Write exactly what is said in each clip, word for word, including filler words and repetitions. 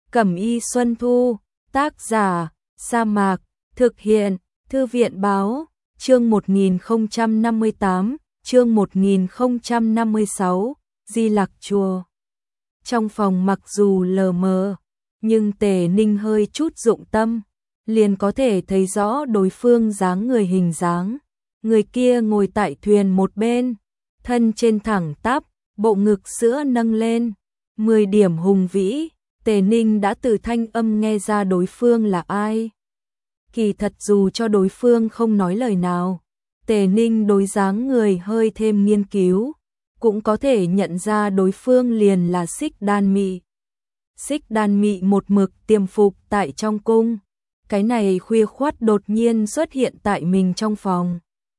Cẩm y Xuân Thu, tác giả, Sa Mạc, thực hiện, Thư viện báo, chương một nghìn không trăm năm mươi tám, chương một nghìn không trăm năm mươi sáu, Di Lạc Chùa. Trong phòng mặc dù lờ mờ, nhưng Tề Ninh hơi chút dụng tâm, liền có thể thấy rõ đối phương dáng người hình dáng. Người kia ngồi tại thuyền một bên, thân trên thẳng tắp, bộ ngực sữa nâng lên, mười điểm hùng vĩ. Tề Ninh đã từ thanh âm nghe ra đối phương là ai. Kỳ thật dù cho đối phương không nói lời nào, Tề Ninh đối dáng người hơi thêm nghiên cứu, cũng có thể nhận ra đối phương liền là Xích Đan Mị. Xích Đan Mị một mực tiềm phục tại trong cung, cái này khuya khoắt đột nhiên xuất hiện tại mình trong phòng.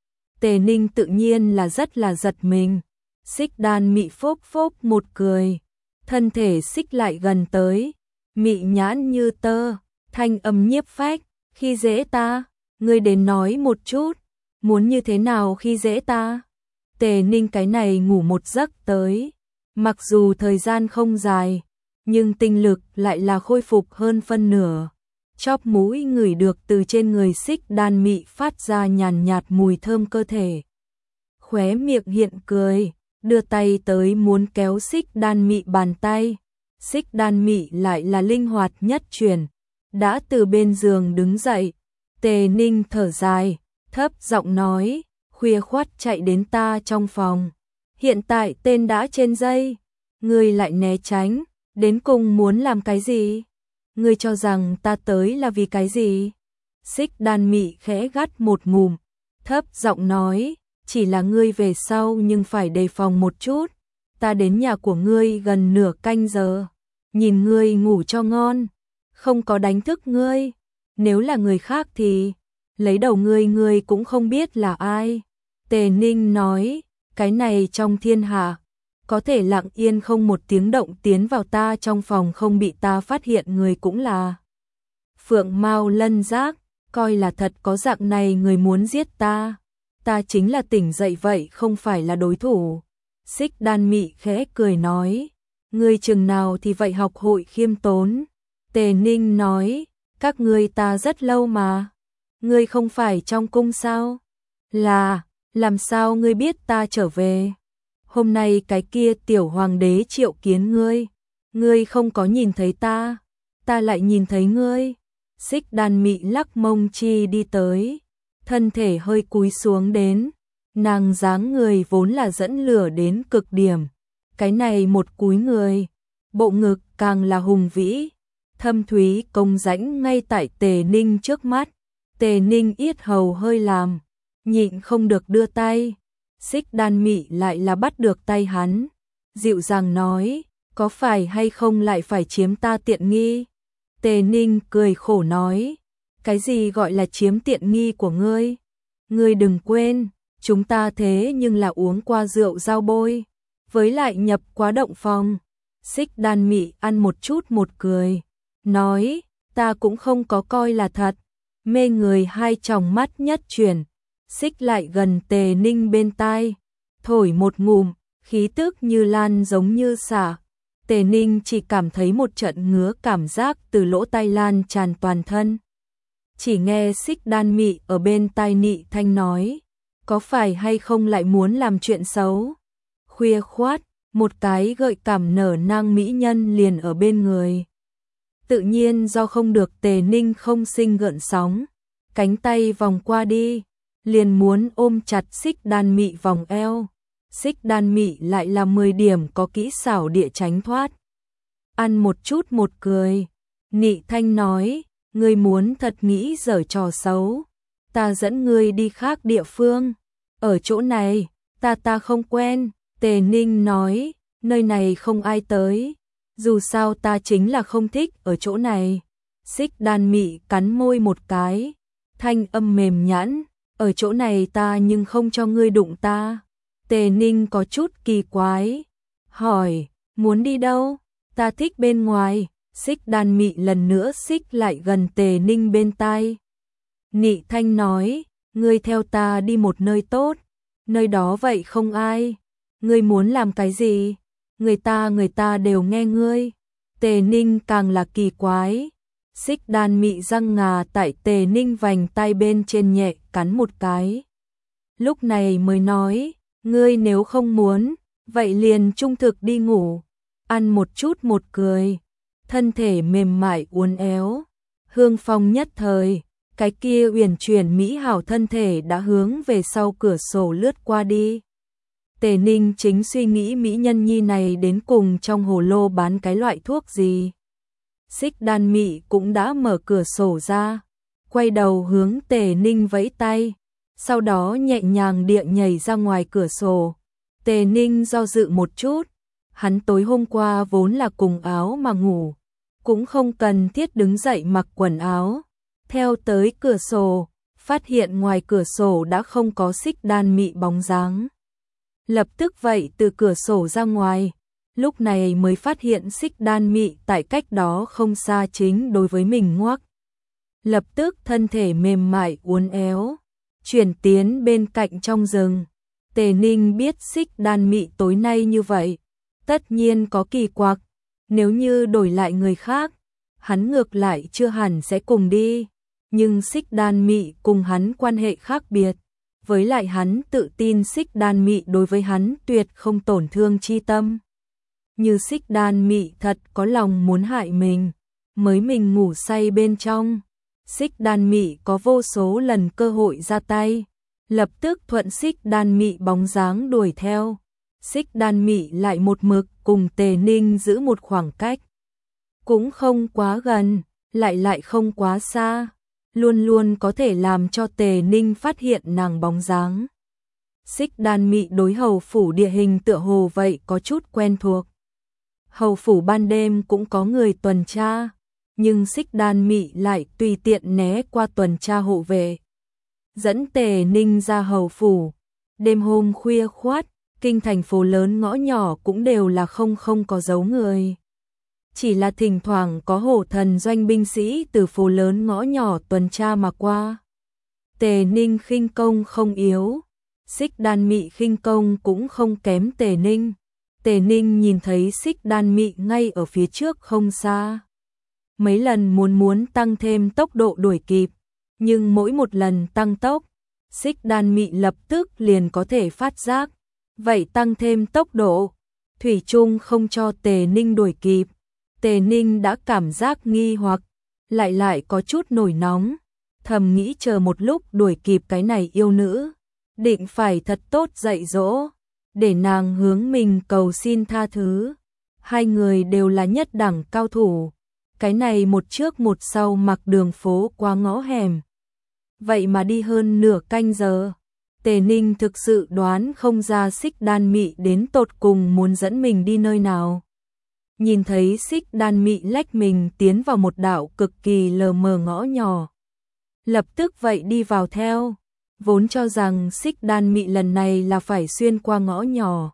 Tề Ninh tự nhiên là rất là giật mình. Xích Đan Mị phốc phốc một cười, thân thể xích lại gần tới, mị nhãn như tơ, thanh âm nhiếp phách, khi dễ ta, ngươi đến nói một chút, muốn như thế nào khi dễ ta. Tề Ninh cái này ngủ một giấc tới, mặc dù thời gian không dài, nhưng tinh lực lại là khôi phục hơn phân nửa. Chóp mũi ngửi được từ trên người Xích Đan Mị phát ra nhàn nhạt mùi thơm cơ thể. Khóe miệng hiện cười, đưa tay tới muốn kéo Xích Đan Mị bàn tay. Xích Đan Mị lại là linh hoạt nhất chuyển, đã từ bên giường đứng dậy. Tề Ninh thở dài, thấp giọng nói, khuya khoắt chạy đến ta trong phòng. Hiện tại tên đã trên dây, ngươi lại né tránh, đến cùng muốn làm cái gì? Ngươi cho rằng ta tới là vì cái gì? Xích Đan Mị khẽ gắt một ngụm, thấp giọng nói, chỉ là ngươi về sau nhưng phải đề phòng một chút. Ta đến nhà của ngươi gần nửa canh giờ, nhìn ngươi ngủ cho ngon, không có đánh thức ngươi. Nếu là người khác thì lấy đầu ngươi ngươi cũng không biết là ai. Tề Ninh nói, cái này trong thiên hạ, có thể lặng yên không một tiếng động tiến vào ta trong phòng không bị ta phát hiện người cũng là Phượng Mao Lân Giác, coi là thật có dạng này người muốn giết ta. Ta chính là tỉnh dậy vậy không phải là đối thủ. Xích Đan Mị khẽ cười nói, ngươi chừng nào thì vậy học hội khiêm tốn. Tề Ninh nói, các ngươi ta rất lâu mà. Ngươi không phải trong cung sao? Là, làm sao ngươi biết ta trở về? Hôm nay cái kia tiểu hoàng đế triệu kiến ngươi, ngươi không có nhìn thấy ta, ta lại nhìn thấy ngươi. Xích Đan Mị lắc mông chi đi tới, thân thể hơi cúi xuống đến, nàng dáng người vốn là dẫn lửa đến cực điểm, cái này một cúi người, bộ ngực càng là hùng vĩ, thâm thúy công rãnh ngay tại Tề Ninh trước mắt. Tề Ninh yết hầu hơi làm, nhịn không được đưa tay. Xích Đan Mị lại là bắt được tay hắn, dịu dàng nói, có phải hay không lại phải chiếm ta tiện nghi? Tề Ninh cười khổ nói, cái gì gọi là chiếm tiện nghi của ngươi? Ngươi đừng quên, chúng ta thế nhưng là uống qua rượu giao bôi, với lại nhập quá động phòng. Xích Đan Mị ăn một chút một cười, nói, ta cũng không có coi là thật. Mê người hai tròng mắt nhất chuyển, xích lại gần Tề Ninh bên tai, thổi một ngụm, khí tức như lan giống như xả. Tề Ninh chỉ cảm thấy một trận ngứa cảm giác từ lỗ tai lan tràn toàn thân. Chỉ nghe Xích Đan Mị ở bên tai nị thanh nói, có phải hay không lại muốn làm chuyện xấu? Khuya khoát, một cái gợi cảm nở nang mỹ nhân liền ở bên người. Tự nhiên do không được Tề Ninh không sinh gợn sóng, cánh tay vòng qua đi, liền muốn ôm chặt Xích Đan Mị vòng eo. Xích Đan Mị lại là mười điểm có kỹ xảo địa tránh thoát. Ăn một chút một cười, nị thanh nói, ngươi muốn thật nghĩ giở trò xấu, ta dẫn ngươi đi khác địa phương. Ở chỗ này, ta ta không quen. Tề Ninh nói, nơi này không ai tới, dù sao ta chính là không thích ở chỗ này. Xích Đan Mị cắn môi một cái, thanh âm mềm nhẵn, ở chỗ này ta nhưng không cho ngươi đụng ta. Tề Ninh có chút kỳ quái, hỏi, muốn đi đâu? Ta thích bên ngoài. Xích Đan Mị lần nữa xích lại gần Tề Ninh bên tai. Nị thanh nói, ngươi theo ta đi một nơi tốt, nơi đó vậy không ai. Ngươi muốn làm cái gì? Người ta người ta đều nghe ngươi. Tề Ninh càng là kỳ quái. Xích Đan Mị răng ngà tại Tề Ninh vành tay bên trên nhẹ cắn một cái. Lúc này mới nói, ngươi nếu không muốn, vậy liền trung thực đi ngủ. Ăn một chút một cười, thân thể mềm mại uốn éo, hương phong nhất thời, cái kia uyển chuyển mỹ hảo thân thể đã hướng về sau cửa sổ lướt qua đi. Tề Ninh chính suy nghĩ mỹ nhân nhi này đến cùng trong hồ lô bán cái loại thuốc gì. Xích Đan Mị cũng đã mở cửa sổ ra, quay đầu hướng Tề Ninh vẫy tay, sau đó nhẹ nhàng địa nhảy ra ngoài cửa sổ. Tề Ninh do dự một chút, hắn tối hôm qua vốn là cùng áo mà ngủ, cũng không cần thiết đứng dậy mặc quần áo. Theo tới cửa sổ, phát hiện ngoài cửa sổ đã không có Xích Đan Mị bóng dáng. Lập tức vậy từ cửa sổ ra ngoài, lúc này mới phát hiện Xích Đan Mị tại cách đó không xa chính đối với mình ngoắc. Lập tức thân thể mềm mại uốn éo, chuyển tiến bên cạnh trong rừng. Tề Ninh biết Xích Đan Mị tối nay như vậy, tất nhiên có kỳ quặc, nếu như đổi lại người khác, hắn ngược lại chưa hẳn sẽ cùng đi, nhưng Xích Đan Mị cùng hắn quan hệ khác biệt, với lại hắn tự tin Xích Đan Mị đối với hắn tuyệt không tổn thương chi tâm. Như Xích Đan Mị thật có lòng muốn hại mình, mới mình ngủ say bên trong, Xích Đan Mị có vô số lần cơ hội ra tay, lập tức thuận Xích Đan Mị bóng dáng đuổi theo. Xích Đan Mị lại một mực cùng Tề Ninh giữ một khoảng cách, cũng không quá gần, lại lại không quá xa, luôn luôn có thể làm cho Tề Ninh phát hiện nàng bóng dáng. Xích Đan Mị đối hầu phủ địa hình tựa hồ vậy có chút quen thuộc. Hầu phủ ban đêm cũng có người tuần tra, nhưng Xích Đan Mị lại tùy tiện né qua tuần tra hộ vệ, dẫn Tề Ninh ra hầu phủ. Đêm hôm khuya khoát, kinh thành phố lớn ngõ nhỏ cũng đều là không không có dấu người. Chỉ là thỉnh thoảng có hổ thần doanh binh sĩ từ phố lớn ngõ nhỏ tuần tra mà qua. Tề Ninh khinh công không yếu, Xích Đan Mị khinh công cũng không kém Tề Ninh. Tề Ninh nhìn thấy Xích Đan Mị ngay ở phía trước không xa. Mấy lần muốn muốn tăng thêm tốc độ đuổi kịp, nhưng mỗi một lần tăng tốc, Xích Đan Mị lập tức liền có thể phát giác. Vậy tăng thêm tốc độ, thủy chung không cho Tề Ninh đuổi kịp. Tề Ninh đã cảm giác nghi hoặc, lại lại có chút nổi nóng, thầm nghĩ chờ một lúc đuổi kịp cái này yêu nữ, định phải thật tốt dạy dỗ, để nàng hướng mình cầu xin tha thứ. Hai người đều là nhất đẳng cao thủ, cái này một trước một sau mặc đường phố qua ngõ hẻm. Vậy mà đi hơn nửa canh giờ, Tề Ninh thực sự đoán không ra Xích Đan Mị đến tột cùng muốn dẫn mình đi nơi nào. Nhìn thấy Xích Đan Mị lách mình tiến vào một đạo cực kỳ lờ mờ ngõ nhỏ, lập tức vậy đi vào theo, vốn cho rằng Xích Đan Mị lần này là phải xuyên qua ngõ nhỏ.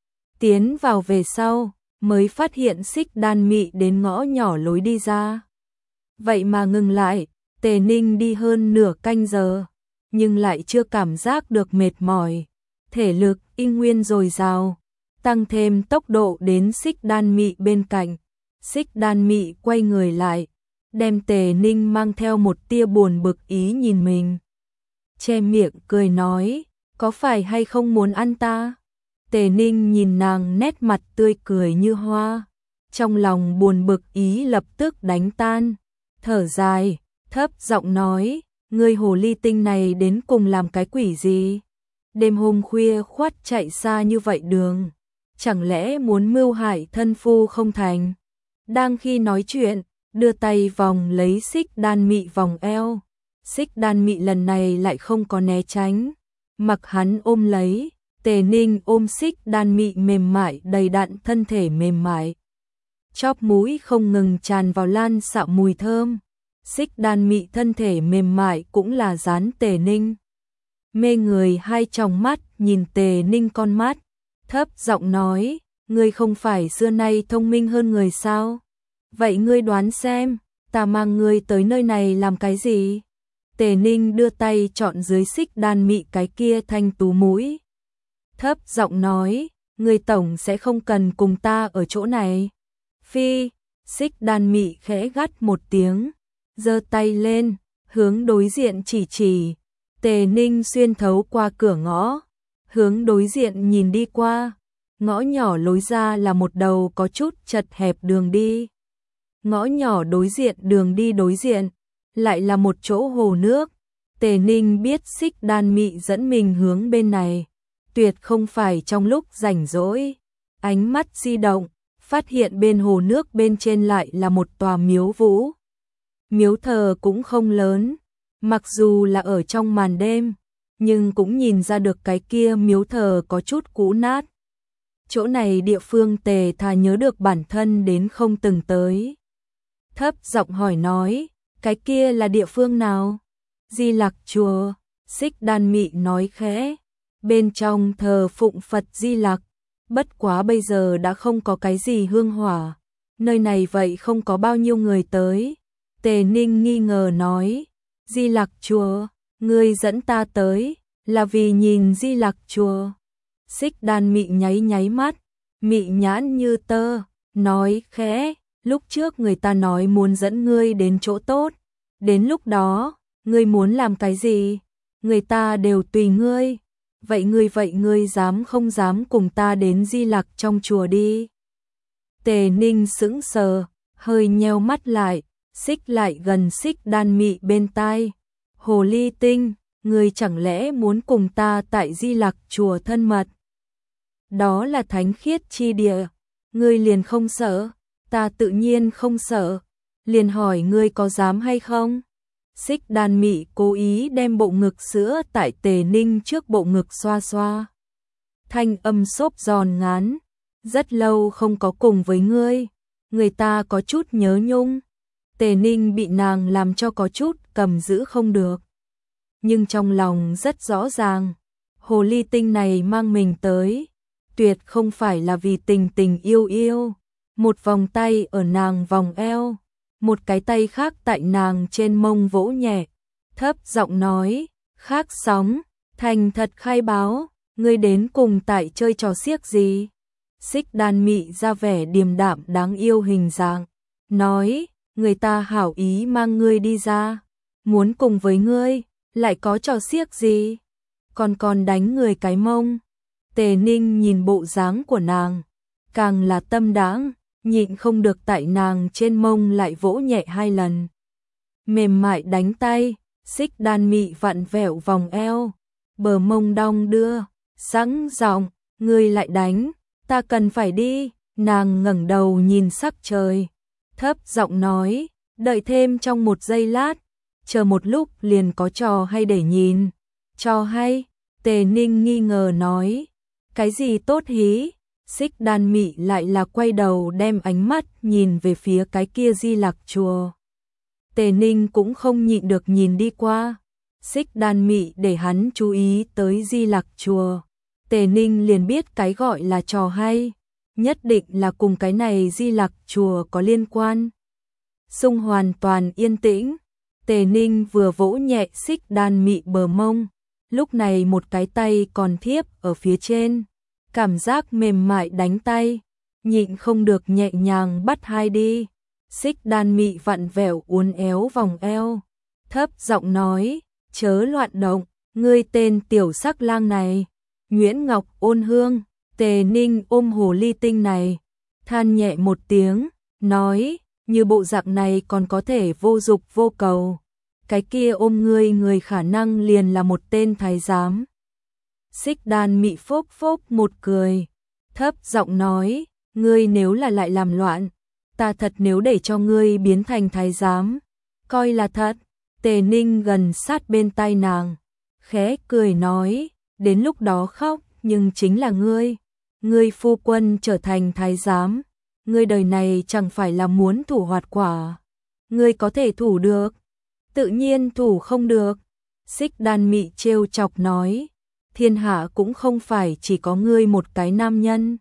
Tiến vào về sau, mới phát hiện Xích Đan Mị đến ngõ nhỏ lối đi ra. Vậy mà ngừng lại, Tề Ninh đi hơn nửa canh giờ, nhưng lại chưa cảm giác được mệt mỏi, thể lực y nguyên dồi dào, tăng thêm tốc độ đến Xích Đan Mị bên cạnh. Xích Đan Mị quay người lại, đem Tề Ninh mang theo một tia buồn bực ý nhìn mình. Che miệng cười nói, có phải hay không muốn ăn ta? Tề Ninh nhìn nàng nét mặt tươi cười như hoa, trong lòng buồn bực ý lập tức đánh tan, thở dài, thấp giọng nói, ngươi hồ ly tinh này đến cùng làm cái quỷ gì? Đêm hôm khuya khoắt chạy xa như vậy đường, chẳng lẽ muốn mưu hại thân phu không thành? Đang khi nói chuyện, đưa tay vòng lấy Xích Đan Mị vòng eo. Xích Đan Mị lần này lại không có né tránh, mặc hắn ôm lấy. Tề Ninh ôm Xích Đan Mị mềm mại đầy đặn thân thể mềm mại, chóp mũi không ngừng tràn vào lan xạo mùi thơm. Xích Đan Mị thân thể mềm mại cũng là dán Tề Ninh. Mê người hai tròng mắt nhìn Tề Ninh con mắt, thấp giọng nói, ngươi không phải xưa nay thông minh hơn người sao? Vậy ngươi đoán xem, ta mang ngươi tới nơi này làm cái gì? Tề Ninh đưa tay chọn dưới Xích Đan Mị cái kia thanh tú mũi, thấp giọng nói, ngươi tổng sẽ không cần cùng ta ở chỗ này. Phi, Xích Đan Mị khẽ gắt một tiếng, giơ tay lên, hướng đối diện chỉ chỉ. Tề Ninh xuyên thấu qua cửa ngõ, hướng đối diện nhìn đi qua. Ngõ nhỏ lối ra là một đầu có chút chật hẹp đường đi. Ngõ nhỏ đối diện đường đi đối diện, lại là một chỗ hồ nước. Tề Ninh biết Xích Đan Mị dẫn mình hướng bên này, tuyệt không phải trong lúc rảnh rỗi. Ánh mắt di động, phát hiện bên hồ nước bên trên lại là một tòa miếu vũ. Miếu thờ cũng không lớn, mặc dù là ở trong màn đêm, nhưng cũng nhìn ra được cái kia miếu thờ có chút cũ nát. Chỗ này địa phương Tề thà nhớ được bản thân đến không từng tới. Thấp giọng hỏi nói, cái kia là địa phương nào? Di Lặc chùa. Xích Đan Mị nói khẽ, bên trong thờ phụng Phật Di Lặc, bất quá bây giờ đã không có cái gì hương hỏa, nơi này vậy không có bao nhiêu người tới. Tề Ninh nghi ngờ nói, Di Lặc chùa, ngươi dẫn ta tới, là vì nhìn Di Lặc chùa. Xích Đan Mị nháy nháy mắt, mị nhãn như tơ, nói khẽ, lúc trước người ta nói muốn dẫn ngươi đến chỗ tốt, đến lúc đó, ngươi muốn làm cái gì, người ta đều tùy ngươi. Vậy ngươi vậy ngươi dám không dám cùng ta đến Di Lặc trong chùa đi? Tề Ninh sững sờ, hơi nheo mắt lại, xích lại gần Xích Đan Mị bên tai. Hồ ly tinh, ngươi chẳng lẽ muốn cùng ta tại Di Lặc chùa thân mật? Đó là thánh khiết chi địa, ngươi liền không sợ? Ta tự nhiên không sợ, liền hỏi ngươi có dám hay không? Xích Đan Mị cố ý đem bộ ngực sữa tại Tề Ninh trước bộ ngực xoa xoa. Thanh âm xốp giòn ngán, rất lâu không có cùng với ngươi, người ta có chút nhớ nhung. Tề Ninh bị nàng làm cho có chút cầm giữ không được. Nhưng trong lòng rất rõ ràng, hồ ly tinh này mang mình tới, tuyệt không phải là vì tình tình yêu yêu. Một vòng tay ở nàng vòng eo, một cái tay khác tại nàng trên mông vỗ nhẹ, thấp giọng nói, khác sóng, thành thật khai báo, ngươi đến cùng tại chơi trò xiếc gì? Xích Đan Mị ra vẻ điềm đạm đáng yêu hình dạng, nói, người ta hảo ý mang ngươi đi ra, muốn cùng với ngươi, lại có trò xiếc gì? Còn còn đánh người cái mông. Tề Ninh nhìn bộ dáng của nàng, càng là tâm đáng, nhịn không được tại nàng trên mông lại vỗ nhẹ hai lần. Mềm mại đánh tay, Xích Đan Mị vặn vẹo vòng eo, bờ mông đong đưa, sẵn giọng, ngươi lại đánh, ta cần phải đi. Nàng ngẩng đầu nhìn sắc trời, thấp giọng nói, đợi thêm trong một giây lát, chờ một lúc liền có trò hay để nhìn. Trò hay? Tề Ninh nghi ngờ nói, cái gì tốt hí? Xích Đan Mị lại là quay đầu đem ánh mắt nhìn về phía cái kia Di Lặc chùa. Tề Ninh cũng không nhịn được nhìn đi qua. Xích Đan Mị để hắn chú ý tới Di Lặc chùa. Tề Ninh liền biết cái gọi là trò hay, nhất định là cùng cái này Di Lặc chùa có liên quan. Xung hoàn toàn yên tĩnh, Tề Ninh vừa vỗ nhẹ Xích Đan Mị bờ mông, lúc này một cái tay còn thiếp ở phía trên. Cảm giác mềm mại đánh tay, nhịn không được nhẹ nhàng bắt hai đi. Xích Đan Mị vặn vẹo uốn éo vòng eo, thấp giọng nói, chớ loạn động, ngươi tên tiểu sắc lang này. Nguyễn Ngọc ôn hương. Tề Ninh ôm hồ ly tinh này, than nhẹ một tiếng, nói, như bộ dạng này còn có thể vô dục vô cầu, cái kia ôm ngươi người khả năng liền là một tên thái giám. Xích Đan Mị phốc phốc một cười, thấp giọng nói, ngươi nếu là lại làm loạn, ta thật nếu để cho ngươi biến thành thái giám, coi là thật. Tề Ninh gần sát bên tai nàng, khẽ cười nói, đến lúc đó khóc, nhưng chính là ngươi, ngươi phu quân trở thành thái giám, ngươi đời này chẳng phải là muốn thủ hoạt quả, ngươi có thể thủ được, tự nhiên thủ không được. Xích Đan Mị trêu chọc nói, thiên hạ cũng không phải chỉ có ngươi một cái nam nhân.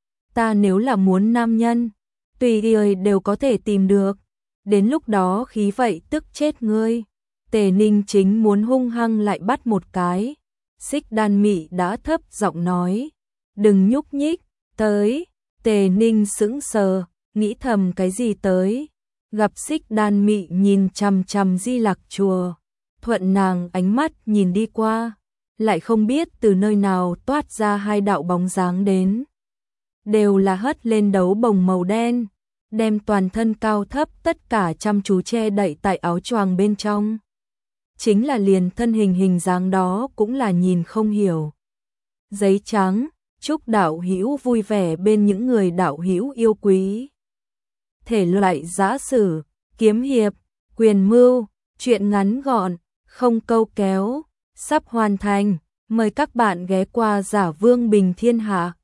Ta nếu là muốn nam nhân, tùy người đều có thể tìm được. Đến lúc đó khí vậy tức chết ngươi. Tề Ninh chính muốn hung hăng lại bắt một cái. Xích Đan Mị đã thấp giọng nói, đừng nhúc nhích, tới. Tề Ninh sững sờ, nghĩ thầm cái gì tới, gặp Xích Đan Mị nhìn chằm chằm Di Lặc chùa, thuận nàng ánh mắt nhìn đi qua, lại không biết từ nơi nào toát ra hai đạo bóng dáng đến. Đều là hất lên đấu bồng màu đen, đem toàn thân cao thấp tất cả chăm chú che đậy tại áo choàng bên trong. Chính là liền thân hình hình dáng đó cũng là nhìn không hiểu. Giấy trắng, chúc đạo hữu vui vẻ bên những người đạo hữu yêu quý. Thể loại giã sử, kiếm hiệp, quyền mưu, truyện ngắn gọn, không câu kéo, sắp hoàn thành. Mời các bạn ghé qua Giả Vương Bình Thiên Hạ.